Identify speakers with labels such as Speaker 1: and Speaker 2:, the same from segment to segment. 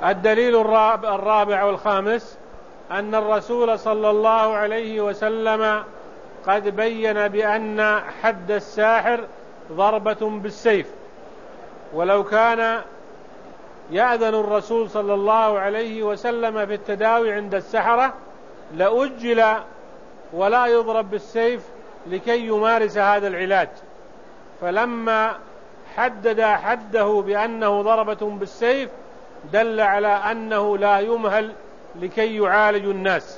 Speaker 1: الدليل الرابع والخامس أن الرسول صلى الله عليه وسلم قد بين بأن حد الساحر ضربة بالسيف، ولو كان يأذن الرسول صلى الله عليه وسلم في التداوي عند السحرة لأجل ولا يضرب بالسيف لكي يمارس هذا العلاج، فلما حدد حده بأنه ضربة بالسيف دل على أنه لا يمهل لكي يعالج الناس.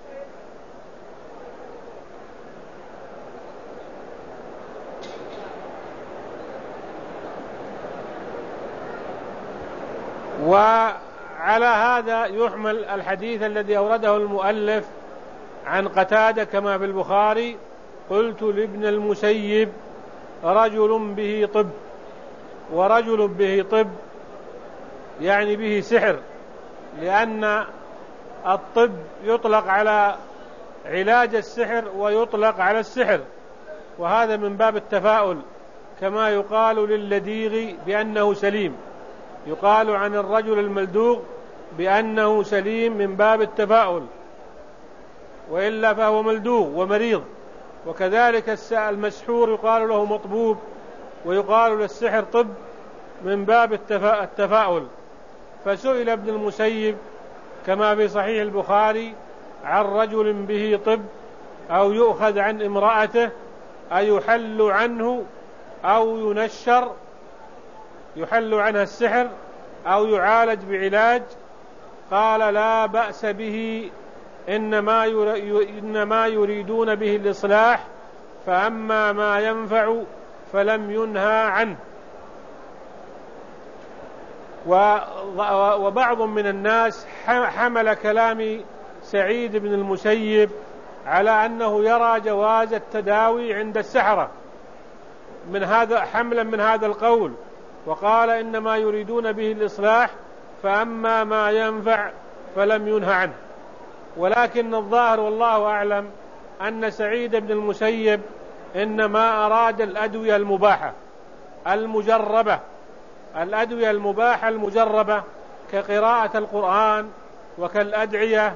Speaker 1: وعلى هذا يحمل الحديث الذي أورده المؤلف عن قتادة كما في البخاري: قلت لابن المسيب رجل به طب، ورجل به طب يعني به سحر، لأن الطب يطلق على علاج السحر ويطلق على السحر، وهذا من باب التفاؤل، كما يقال للديغ بأنه سليم، يقال عن الرجل الملدوغ بأنه سليم من باب التفاؤل، وإلا فهو ملدوغ ومريض. وكذلك المسحور يقال له مطبوب، ويقال للسحر طب من باب التفاؤل. فسئل ابن المسيب كما في صحيح البخاري عن رجل به طب أو يؤخذ عن امرأته أيحل عنه أو ينشر، يحل عنها السحر أو يعالج بعلاج؟ قال: لا بأس به، إنما يريدون به الإصلاح، فأما ما ينفع فلم ينهى عنه. وبعض من الناس حمل كلام سعيد بن المسيب على أنه يرى جواز التداوي عند السحرة حملا من هذا القول، وقال: إنما يريدون به الإصلاح، فأما ما ينفع فلم ينهى عنه. ولكن الظاهر والله أعلم أن سعيد بن المسيب إنما أراد الأدوية المباحة المجربة، الأدوية المباحة المجربة كقراءة القرآن وكالأدعية،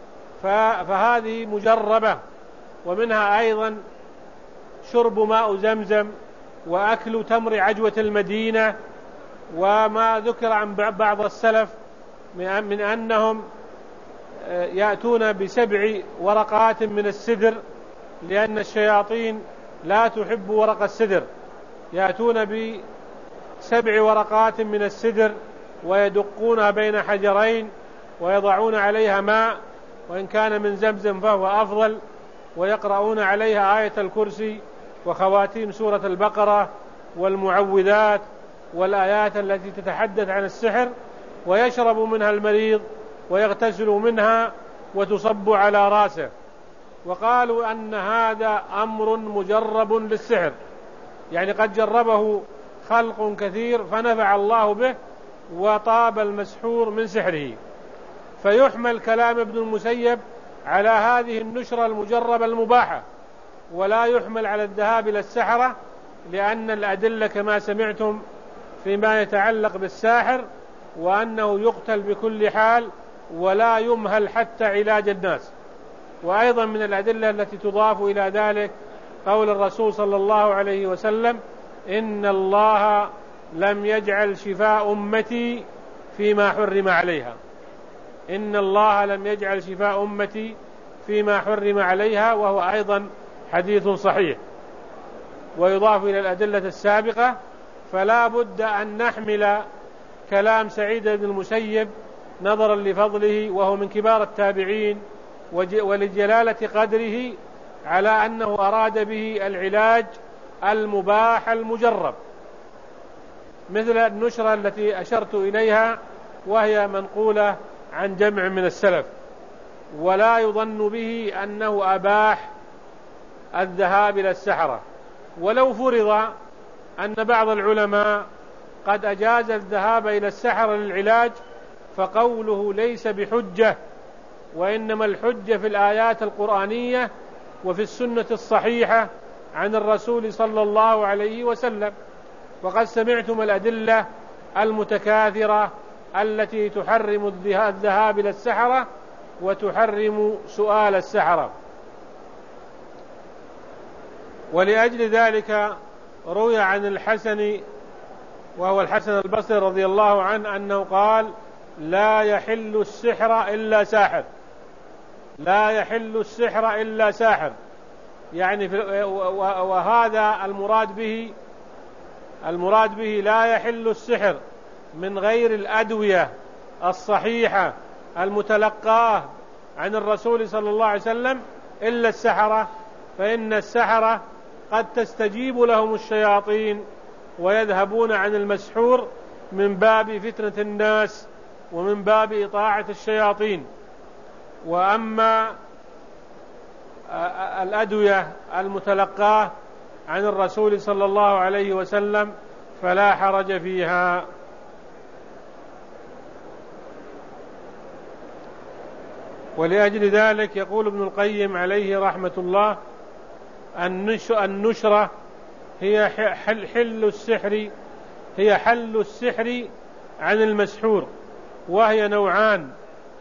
Speaker 1: فهذه مجربة، ومنها أيضا شرب ماء زمزم وأكل تمر عجوة المدينة. وما ذكر عن بعض السلف من أنهم يأتون ب7 ورقات من السدر، لأن الشياطين لا تحب ورق السدر، يأتون ب7 ورقات من السدر ويدقونها بين حجرين ويضعون عليها ماء، وإن كان من زمزم فهو أفضل، ويقرؤون عليها آية الكرسي وخواتيم سورة البقرة والمعوذات والآيات التي تتحدث عن السحر، ويشرب منها المريض ويغتسل منها وتصب على رأسه. وقالوا أن هذا أمر مجرب للسحر، يعني قد جربه خلق كثير فنفع الله به وطاب المسحور من سحره. فيحمل كلام ابن المسيب على هذه النشرة المجربة المباحة، ولا يحمل على الذهاب إلى السحرة، لأن الأدلة كما سمعتم فيما يتعلق بالساحر وأنه يقتل بكل حال ولا يمهل حتى علاج الناس. وأيضا من الأدلة التي تضاف إلى ذلك قول الرسول صلى الله عليه وسلم: إن الله لم يجعل شفاء أمتي فيما حرم عليها، إن الله لم يجعل شفاء أمتي فيما حرم عليها، وهو أيضا حديث صحيح. ويضاف إلى الأدلة السابقة، فلا بد أن نحمل كلام سعيد بن المسيب نظرا لفضله وهو من كبار التابعين ولجلالة قدره على أنه أراد به العلاج المباح المجرب، مثل النشرة التي أشرت إليها وهي منقولة عن جمع من السلف. ولا يظن به أنه أباح الذهاب إلى السحرة، ولو فرض أن بعض العلماء قد أجاز الذهاب إلى السحرة للعلاج فقوله ليس بحجة، وإنما الحجة في الآيات القرآنية وفي السنة الصحيحة عن الرسول صلى الله عليه وسلم. وقد سمعتم الأدلة المتكاثرة التي تحرم الذهاب إلى السحرة وتحرم سؤال السحرة. ولأجل ذلك روي عن الحسن، وهو الحسن البصري رضي الله عنه، أنه قال: لا يحل السحر إلا ساحر، لا يحل السحر إلا ساحر. يعني وهذا المراد به لا يحل السحر من غير الأدوية الصحيحة المتلقاة عن الرسول صلى الله عليه وسلم إلا السحرة، فإن السحرة قد تستجيب لهم الشياطين ويذهبون عن المسحور من باب فتنة الناس ومن باب إطاعة الشياطين. وأما الأدوية المتلقاة عن الرسول صلى الله عليه وسلم فلا حرج فيها. ولأجل ذلك يقول ابن القيم عليه رحمة الله: النشرة هي حل السحر عن المسحور، وهي نوعان: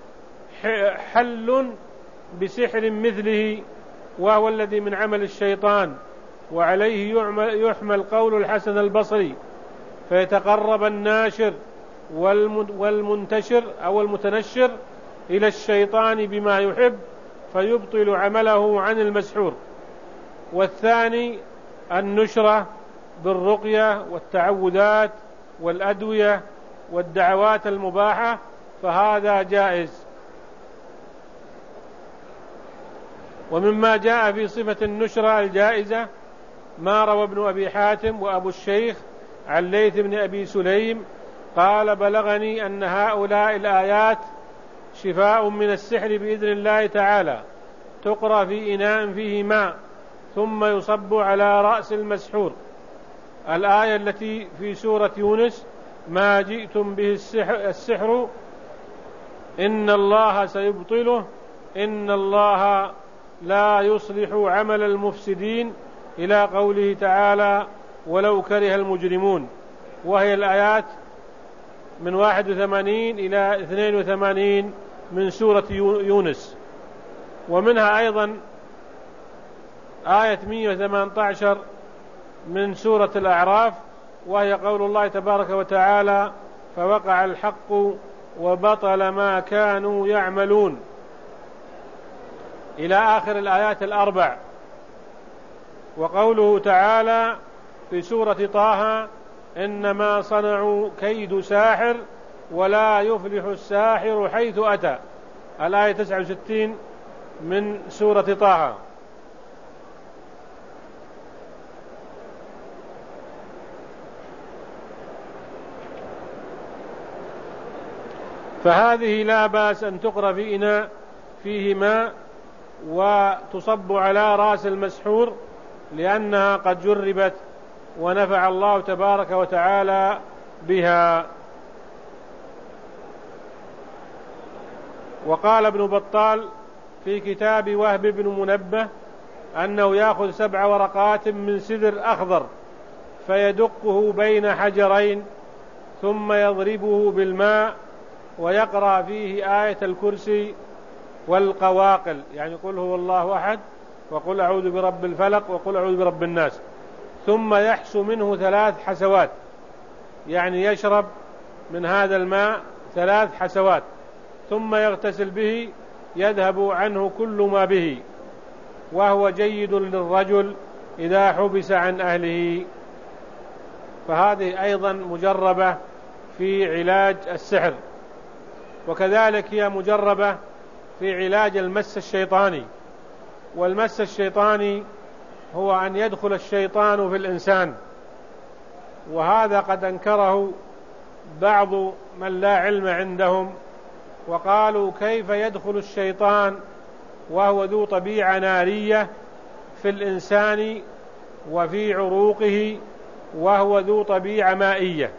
Speaker 1: حل بسحر مثله وهو الذي من عمل الشيطان، وعليه يحمل قول الحسن البصري، فيتقرب الناشر والمنتشر أو المتنشر إلى الشيطان بما يحب فيبطل عمله عن المسحور. والثاني النشرة بالرقية والتعوذات والأدوية والدعوات المباحة، فهذا جائز. ومما جاء في صفة النشرة الجائزة ما روى ابن أبي حاتم وأبو الشيخ عن ليث بن أبي سليم قال: بلغني أن هؤلاء الآيات شفاء من السحر بإذن الله تعالى، تقرأ في إناء فيه ماء ثم يصب على رأس المسحور. الآية التي في سورة يونس: ما جئتم به السحر إن الله سيبطله إن الله لا يصلح عمل المفسدين، إلى قوله تعالى: ولو كره المجرمون. وهي الآيات من 81 إلى 82 من سورة يونس. ومنها أيضا آية 118 من سورة الأعراف، وهي قول الله تبارك وتعالى: فوقع الحق وبطل ما كانوا يعملون، إلى آخر الآيات الأربع. وقوله تعالى في سورة طه: إنما صنعوا كيد ساحر ولا يفلح الساحر حيث أتى، الآية 69 من سورة طه. فهذه لا بأس أن تقرأ في إناء فيه ماء وتصب على رأس المسحور، لأنها قد جربت ونفع الله تبارك وتعالى بها. وقال ابن بطال في كتاب وهب بن منبه أنه يأخذ 7 ورقات من سدر أخضر فيدقه بين حجرين ثم يضربه بالماء ويقرأ فيه آية الكرسي والقواقل، يعني قل هو الله أحد وقل أعوذ برب الفلق وقل أعوذ برب الناس، ثم يحسو منه 3 حسوات، يعني يشرب من هذا الماء 3 حسوات ثم يغتسل به، يذهب عنه كل ما به، وهو جيد للرجل إذا حبس عن أهله. فهذه أيضا مجربة في علاج السحر. وكذلك هي مجربة في علاج المس الشيطاني. والمس الشيطاني هو أن يدخل الشيطان في الإنسان، وهذا قد أنكره بعض من لا علم عندهم، وقالوا: كيف يدخل الشيطان وهو ذو طبيعة نارية في الإنسان وفي عروقه وهو ذو طبيعة مائية؟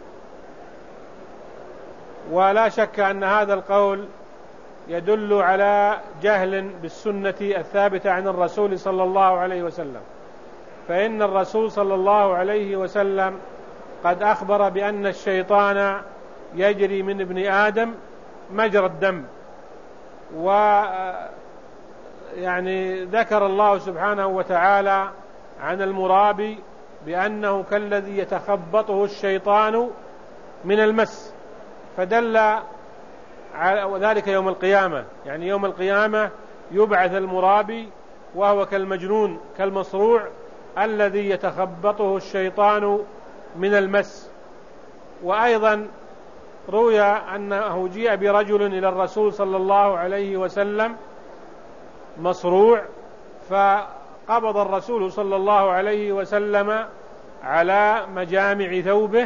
Speaker 1: ولا شك أن هذا القول يدل على جهل بالسنة الثابتة عن الرسول صلى الله عليه وسلم، فإن الرسول صلى الله عليه وسلم قد أخبر بأن الشيطان يجري من ابن آدم مجرى الدم. يعني ذكر الله سبحانه وتعالى عن المرابي بأنه كالذي يتخبطه الشيطان من المس، فدل على ذلك يوم القيامة، يعني يوم القيامة يبعث المرابي وهو كالمجنون كالمصروع الذي يتخبطه الشيطان من المس. وأيضا روي أنه جيء برجل إلى الرسول صلى الله عليه وسلم مصروع، فقبض الرسول صلى الله عليه وسلم على مجامع ثوبه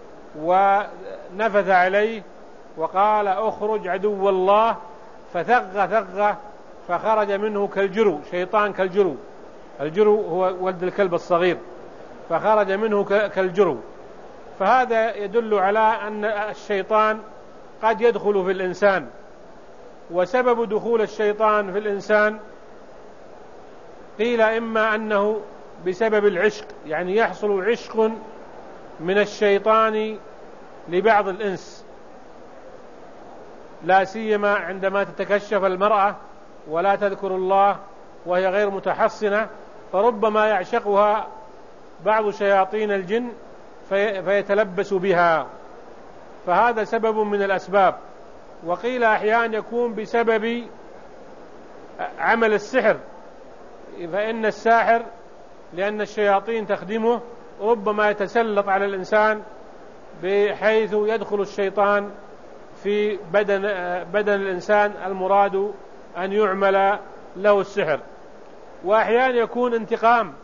Speaker 1: ونفث عليه وقال: اخرج عدو الله، فثغ ثغه فخرج منه كالجرو، شيطان كالجرو، الجرو هو ولد الكلب الصغير، فخرج منه كالجرو. فهذا يدل على أن الشيطان قد يدخل في الإنسان، وسبب دخول الشيطان في الإنسان قيل إما أنه بسبب العشق، يعني يحصل عشق من الشيطان لبعض الإنس، لا سيما عندما تتكشف المرأة ولا تذكر الله وهي غير متحصنة، فربما يعشقها بعض شياطين الجن فيتلبس بها، فهذا سبب من الأسباب. وقيل أحيانا يكون بسبب عمل السحر، فإن الساحر لأن الشياطين تخدمه ربما يتسلط على الإنسان بحيث يدخل الشيطان في بدن الإنسان المراد أن يعمل له السحر. وأحيانا يكون انتقام،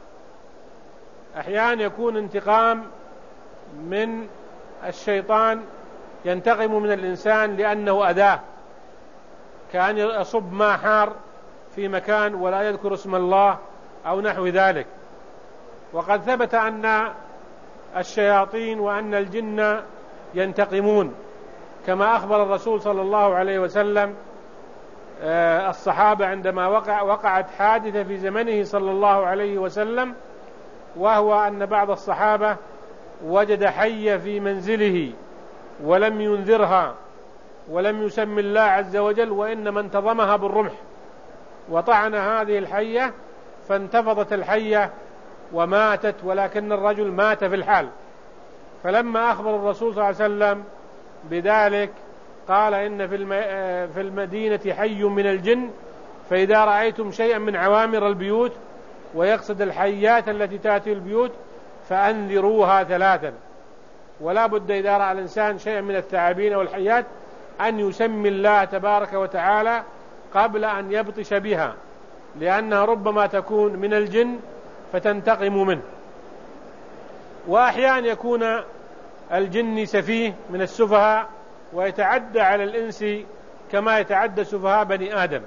Speaker 1: أحيانا يكون انتقام من الشيطان، ينتقم من الإنسان لأنه أذاه، كأن يصب ماء حار في مكان ولا يذكر اسم الله أو نحو ذلك. وقد ثبت أن الشياطين وأن الجن ينتقمون، كما أخبر الرسول صلى الله عليه وسلم الصحابة عندما وقعت حادثة في زمنه صلى الله عليه وسلم، وهو أن بعض الصحابة وجد حية في منزله ولم ينذرها ولم يسم الله عز وجل، وإنما انتظمها بالرمح وطعن هذه الحية فانتفضت الحية وماتت، ولكن الرجل مات في الحال. فلما أخبر الرسول صلى الله عليه وسلم بذلك قال: إن في المدينة حي من الجن، فإذا رأيتم شيئا من عوامر البيوت، ويقصد الحيات التي تأتي البيوت، فأنذروها ثلاثا. ولا بد إذا رأى الإنسان شيئا من الثعابين أو الحيات أن يسمي الله تبارك وتعالى قبل أن يبطش بها، لأنها ربما تكون من الجن فتنتقم منه. وأحيانا يكون الجن سفيه من السفهاء ويتعدى على الإنس كما يتعدى سفهاء بني آدم.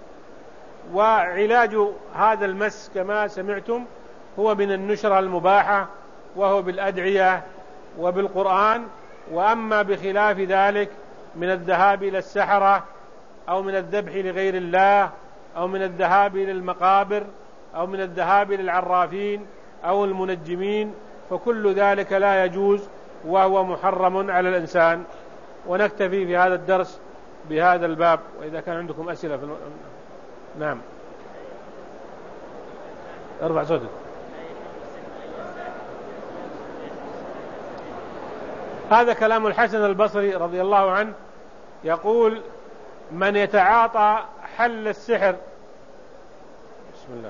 Speaker 1: وعلاج هذا المس كما سمعتم هو من النشرة المباحة، وهو بالأدعية وبالقرآن. وأما بخلاف ذلك من الذهاب إلى السحرة أو من الذبح لغير الله أو من الذهاب إلى المقابر أو من الذهاب إلى العرافين أو المنجمين، فكل ذلك لا يجوز وهو محرم على الإنسان. ونكتفي في هذا الدرس بهذا الباب، وإذا كان عندكم أسئلة نعم ارفع صوتك. هذا كلام الحسن البصري رضي الله عنه، يقول: من يتعاطى حل السحر، بسم الله،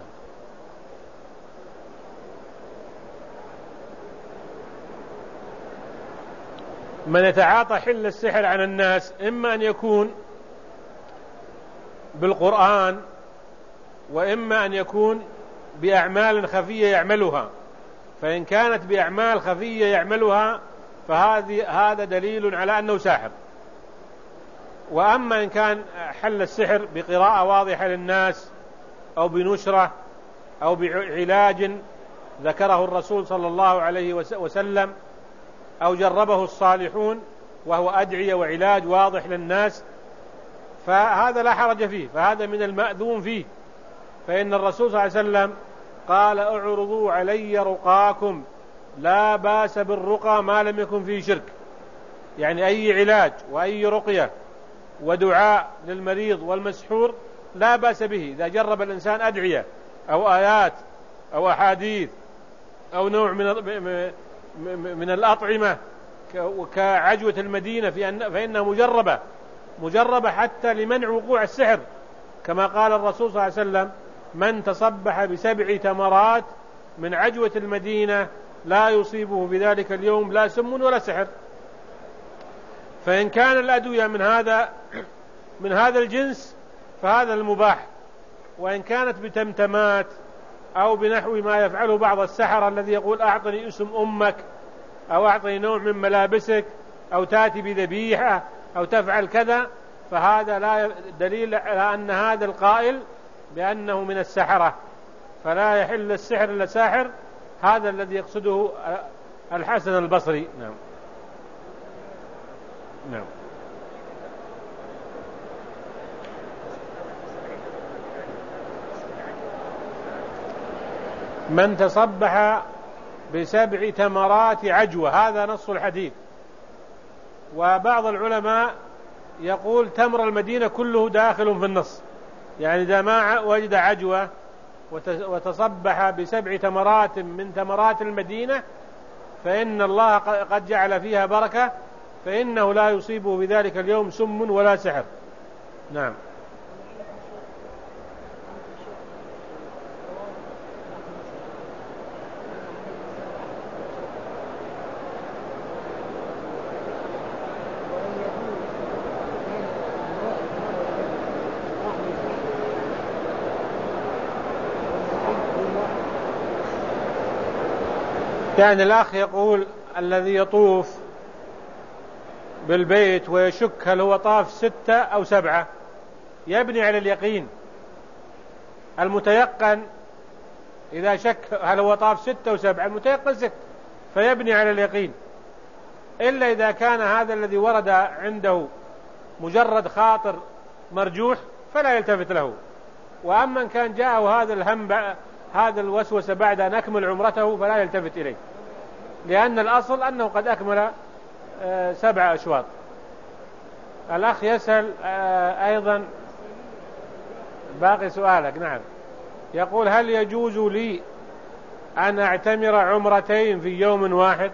Speaker 1: من يتعاطى حل السحر عن الناس، إما أن يكون بالقرآن، وإما أن يكون بأعمال خفية يعملها. فإن كانت بأعمال خفية يعملها فهذا دليل على أنه ساحر. وأما إن كان حل السحر بقراءة واضحة للناس أو بنشرة أو بعلاج ذكره الرسول صلى الله عليه وسلم أو جربه الصالحون وهو أدعية وعلاج واضح للناس، فهذا لا حرج فيه، فهذا من المأذون فيه. فإن الرسول صلى الله عليه وسلم قال: اعرضوا علي رقاكم، لا باس بالرقى ما لم يكن فيه شرك. يعني أي علاج وأي رقية ودعاء للمريض والمسحور لا بأس به إذا جرب الإنسان أدعية أو آيات أو أحاديث أو نوع من الأطعمة كعجوة المدينة فإنها مجربة حتى لمنع وقوع السحر، كما قال الرسول صلى الله عليه وسلم: من تصبح ب7 تمرات من عجوة المدينة لا يصيبه بذلك اليوم لا سم ولا سحر. فإن كان الأدوية من هذا الجنس فهذا المباح، وإن كانت بتمتمات أو بنحو ما يفعله بعض السحرة الذي يقول: أعطني اسم أمك، أو أعطني نوع من ملابسك، أو تأتي بذبيحة، أو تفعل كذا، فهذا لا دليل على أن هذا القائل بأنه من السحرة، فلا يحل السحر إلا ساحر. هذا الذي يقصده الحسن البصري. نعم. نعم. من تصبح ب7 تمرات عجوة، هذا نص الحديث. وبعض العلماء يقول تمر المدينة كله داخل في النص، يعني إذا ما وجد عجوة وتصبح ب7 تمرات من تمرات المدينة فإن الله قد جعل فيها بركة، فإنه لا يصيبه بذلك اليوم سم ولا سحر. نعم. يعني الأخ يقول الذي يطوف بالبيت ويشك هل هو طاف 6 أو 7، يبني على اليقين. المتيقن إذا شك هل هو طاف 6 أو 7، المتيقن 6، فيبني على اليقين، إلا إذا كان هذا الذي ورد عنده مجرد خاطر مرجوح فلا يلتفت له. وأما إن كان جاءه هذا الهم هذا الوسوسة بعد أن أكمل عمرته فلا يلتفت إليه، لأن الأصل أنه قد أكمل 7 أشواط. الأخ يسأل أيضا باقي سؤالك. نعم. يقول: هل يجوز لي أن أعتمر عمرتين في يوم واحد؟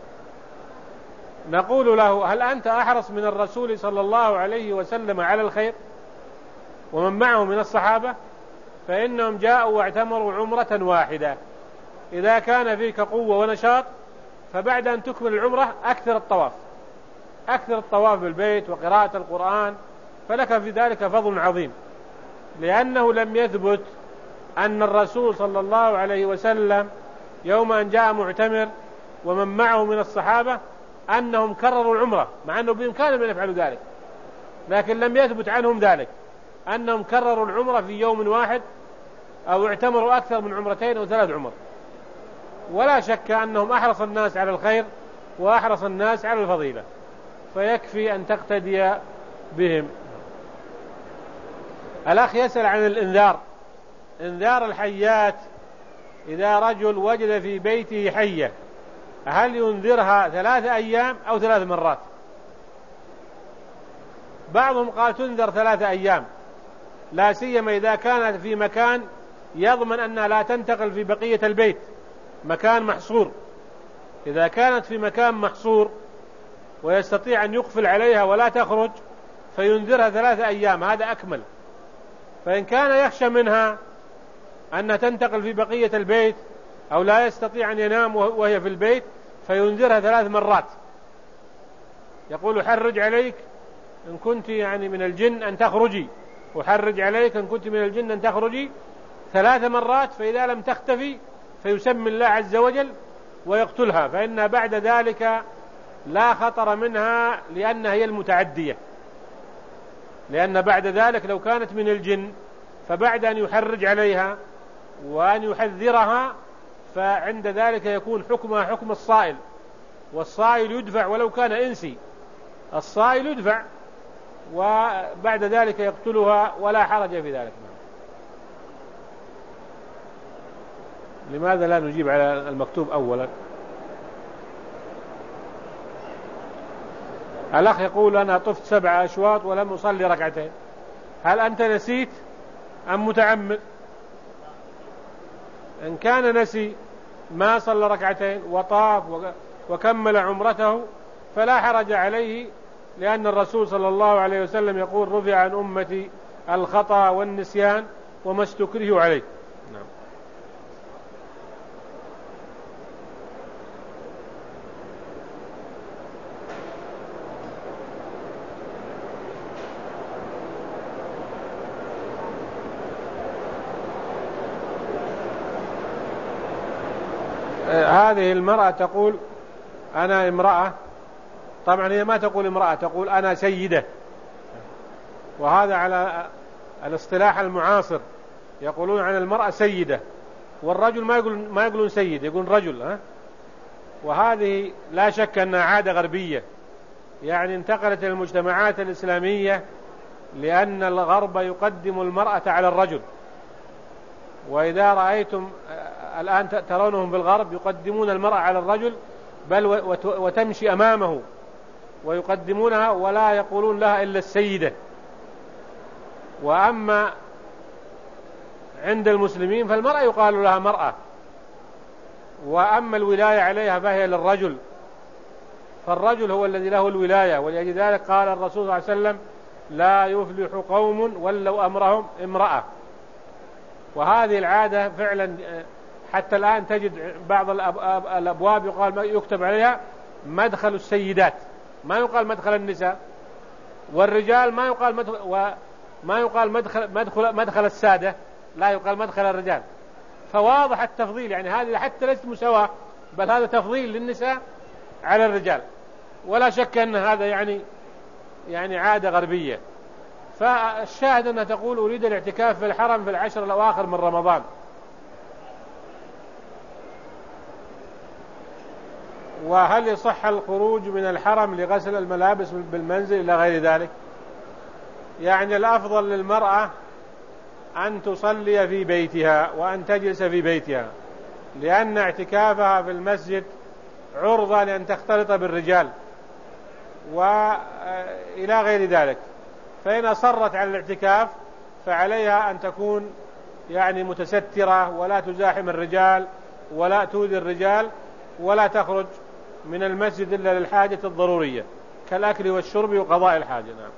Speaker 1: نقول له: هل أنت أحرص من الرسول صلى الله عليه وسلم على الخير ومن معه من الصحابة؟ فإنهم جاءوا واعتمروا عمرة واحدة. إذا كان فيك قوة ونشاط فبعد أن تكمل العمرة أكثر الطواف بالبيت وقراءة القرآن، فلك في ذلك فضل عظيم، لأنه لم يثبت أن الرسول صلى الله عليه وسلم يوم أن جاء معتمر ومن معه من الصحابة أنهم كرروا العمرة، مع أنه بإمكانهم أن يفعلوا ذلك، لكن لم يثبت عنهم ذلك أنهم كرروا العمرة في يوم واحد أو اعتمروا أكثر من عمرتين أو 3 عمر. ولا شك أنهم أحرص الناس على الخير وأحرص الناس على الفضيلة، فيكفي أن تقتدي بهم. الأخ يسأل عن الإنذار، إنذار الحيات. إذا رجل وجد في بيته حية هل ينذرها 3 أيام أو 3 مرات؟ بعضهم قال تنذر 3 أيام، لا سيما إذا كانت في مكان يضمن أنها لا تنتقل في بقية البيت، مكان محصور. إذا كانت في مكان محصور ويستطيع أن يقفل عليها ولا تخرج فينذرها 3 أيام، هذا أكمل. فإن كان يخشى منها أن تنتقل في بقية البيت أو لا يستطيع أن ينام وهي في البيت فينذرها 3 مرات. يقول: أحرج عليك إن كنت من الجن أن تخرجي، أحرج عليك إن كنت من الجن أن تخرجي 3 مرات، فإذا لم تختفي فيسمي الله عز وجل ويقتلها، فإن بعد ذلك لا خطر منها لأنها هي المتعدية. لأن بعد ذلك لو كانت من الجن فبعد أن يحرج عليها وأن يحذرها فعند ذلك يكون حكمها حكم الصائل، والصائل يدفع ولو كان إنسي، الصائل يدفع وبعد ذلك يقتلها ولا حرج في ذلك. لماذا لا نجيب على المكتوب أولا؟ الأخ يقول أنا طفت 7 أشواط ولم أصلي ركعتين، هل أنت نسيت أم متعمد؟ إن كان نسي ما صلى ركعتين وطاف وكمل عمرته فلا حرج عليه، لأن الرسول صلى الله عليه وسلم يقول رفع عن أمتي الخطأ والنسيان وما استكرهوا عليه. نعم. هذه المرأة تقول أنا امرأة، طبعا هي ما تقول امرأة، تقول أنا سيدة، وهذا على الاصطلاح المعاصر، يقولون عن المرأة سيدة، والرجل ما يقولون سيد، يقولون رجل. وهذه لا شك أنها عادة غربية، يعني انتقلت إلى المجتمعات الإسلامية، لأن الغرب يقدم المرأة على الرجل. وإذا رأيتم الآن ترونهم بالغرب يقدمون المرأة على الرجل، بل وتمشي أمامه ويقدمونها ولا يقولون لها إلا السيدة. وأما عند المسلمين فالمرأة يقال لها مرأة، وأما الولاية عليها فهي للرجل، فالرجل هو الذي له الولاية. ولأجل ذلك قال الرسول صلى الله عليه وسلم لا يفلح قوم ولوا أمرهم امرأة. وهذه العادة فعلا حتى الآن تجد بعض الأبواب يكتب عليها مدخل السيدات، ما يقال مدخل النساء، والرجال ما يقال مدخل السادة، لا يقال مدخل الرجال. فواضح التفضيل، يعني هذه حتى ليست مساواة، بل هذا تفضيل للنساء على الرجال، ولا شك أن هذا يعني عادة غربية. فالشاهد أنها تقول أريد الاعتكاف في الحرم في العشر الأواخر من رمضان. وهل يصح الخروج من الحرم لغسل الملابس بالمنزل إلى غير ذلك؟ يعني الأفضل للمرأة أن تصلي في بيتها وأن تجلس في بيتها، لأن اعتكافها في المسجد عرضة لأن تختلط بالرجال وإلى غير ذلك. فإن أصرت على الاعتكاف فعليها أن تكون يعني متسترة، ولا تزاحم الرجال ولا تؤذي الرجال، ولا تخرج من المسجد إلا للحاجة الضرورية كالأكل والشرب وقضاء الحاجة. نعم.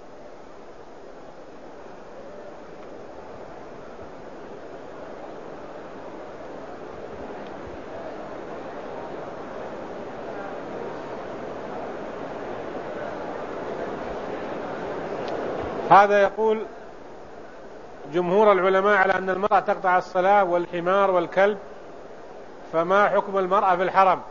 Speaker 1: هذا يقول جمهور العلماء على أن المرأة تقطع الصلاة والحمار والكلب، فما حكم المرأة في الحرم؟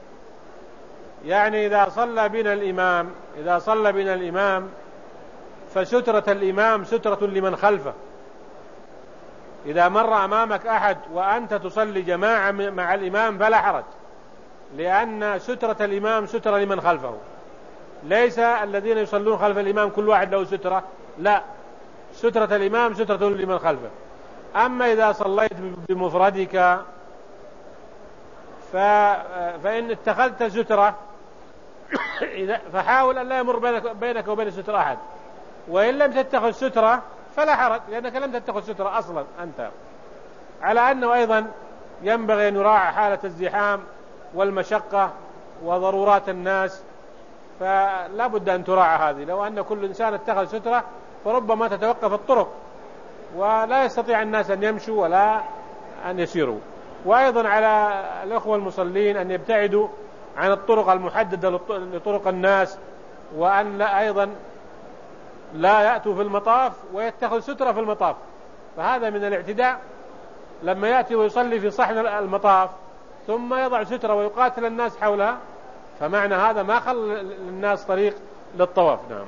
Speaker 1: يعني إذا صلى بنا الإمام فسترة الإمام سترة لمن خلفه. إذا مر أمامك أحد وأنت تصلي جماعة مع الإمام فلا حرج، لأن سترة الإمام سترة لمن خلفه، ليس الذين يصلون خلف الإمام كل واحد له سترة، لا، سترة الإمام سترة لمن خلفه. أما إذا صليت بمفردك فإن اتخذت سترة فحاول أن لا يمر بينك وبين السترة أحد، وإن لم تتخذ سترة فلا حرج، لأنك لم تتخذ سترة أصلا أنت. على أنه أيضا ينبغي أن يراعى حالة الزحام والمشقة وضرورات الناس، فلا بد أن تراعى هذه. لو أن كل إنسان اتخذ سترة فربما تتوقف الطرق ولا يستطيع الناس أن يمشوا ولا أن يسيروا. وأيضا على الأخوة المصلين أن يبتعدوا عن الطرق المحددة لطرق الناس، وأن أيضا لا يأتوا في المطاف ويتخذ سترة في المطاف، فهذا من الاعتداء لما يأتي ويصلي في صحن المطاف ثم يضع سترة ويقاتل الناس حولها، فمعنى هذا ما خل للناس طريق للطواف. نعم.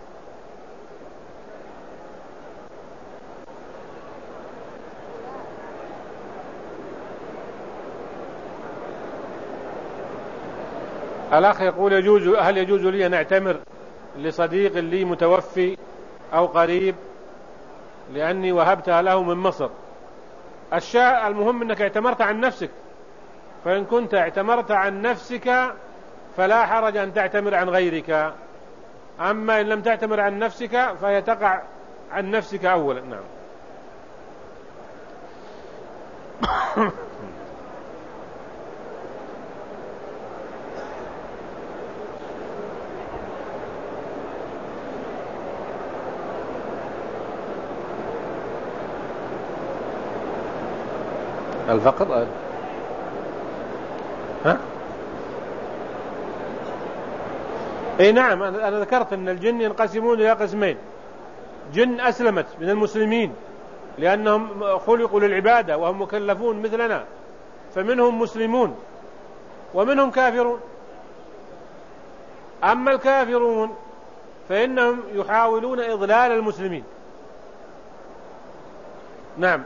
Speaker 1: الأخ يقول هل يجوز لي أن أعتمر لصديق لي متوفي أو قريب لأني وهبتها له من مصر؟ المهم أنك اعتمرت عن نفسك، فإن كنت اعتمرت عن نفسك فلا حرج أن تعتمر عن غيرك، أما إن لم تعتمر عن نفسك فهي تقع عن نفسك أولا. نعم. الفقر ها؟ اي نعم، أنا ذكرت أن الجن ينقسمون إلى قسمين: جن أسلمت من المسلمين لأنهم خلقوا للعبادة وهم مكلفون مثلنا، فمنهم مسلمون ومنهم كافرون. أما الكافرون فإنهم يحاولون إضلال المسلمين. نعم.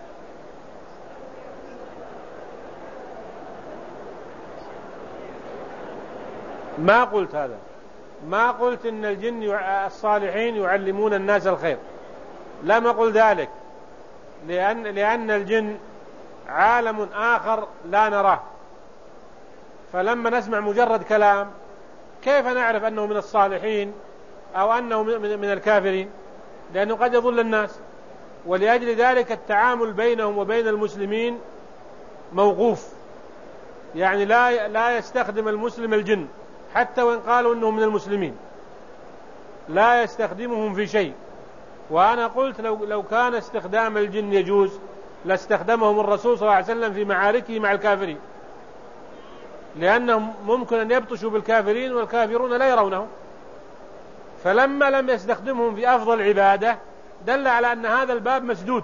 Speaker 1: ما قلت هذا، ما قلت إن الجن الصالحين يعلمون الناس الخير، لم أقل ذلك، لأن الجن عالم آخر لا نراه، فلما نسمع مجرد كلام كيف نعرف أنه من الصالحين أو أنه من الكافرين؟ لأنه قد يضل الناس. ولأجل ذلك التعامل بينهم وبين المسلمين موقوف، يعني لا يستخدم المسلم الجن حتى وإن قالوا أنه من المسلمين، لا يستخدمهم في شيء. وأنا قلت لو كان استخدام الجن يجوز لاستخدمهم الرسول صلى الله عليه وسلم في معاركه مع الكافرين، لأنهم ممكن أن يبطشوا بالكافرين والكافرون لا يرونه، فلما لم يستخدمهم في أفضل عبادة دل على أن هذا الباب مسدود،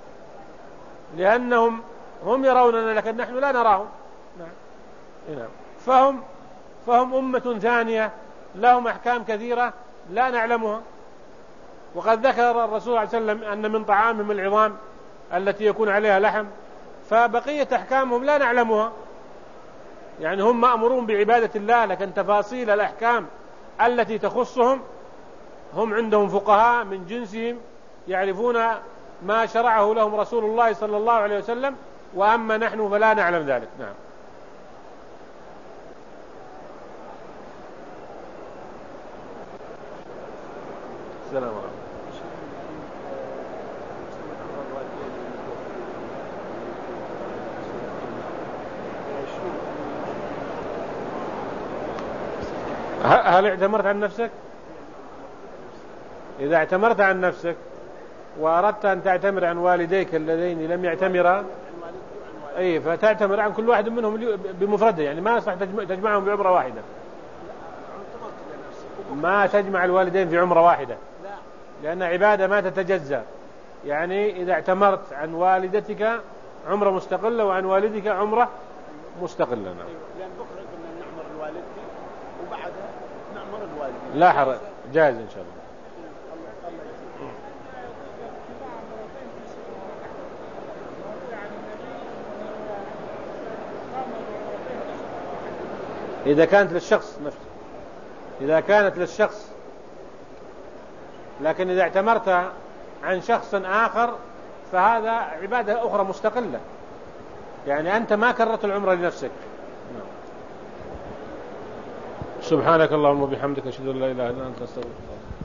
Speaker 1: لأنهم هم يروننا لكن نحن لا نراهم. نعم. فهم أمة ثانية لهم أحكام كثيرة لا نعلمها. وقد ذكر الرسول صلى الله عليه وسلم أن من طعامهم العظام التي يكون عليها لحم، فبقية أحكامهم لا نعلمها. يعني هم مأمورون بعبادة الله، لكن تفاصيل الأحكام التي تخصهم هم عندهم فقهاء من جنسهم يعرفون ما شرعه لهم رسول الله صلى الله عليه وسلم، وأما نحن فلا نعلم ذلك. نعم. السلام عليكم. هل اعتمرت عن نفسك؟ إذا اعتمرت عن نفسك وأردت أن تعتمر عن والديك اللذين لم يعتمرا، أي فتعتمر عن كل واحد منهم بمفرده، يعني ما يصح تجمعهم بعمرة واحدة، ما تجمع الوالدين في عمرة واحدة، لأن عبادة ما تتجزأ. يعني إذا اعتمرت عن والدتك عمرة مستقلة وعن والدك عمرة مستقلة. نعم.
Speaker 2: لأن بكرة كنا نعمر الوالدتي وبعدها نعمر الوالدين.
Speaker 1: لا حرج، جائز إن شاء الله. إذا كانت للشخص نفسه، إذا كانت للشخص، لكن إذا اعتمرت عن شخص آخر فهذا عبادة أخرى مستقلة، يعني أنت ما كررت العمرة لنفسك. سبحانك اللهم وبحمدك أشهد أن لا إله إلا أنت أستغفرك.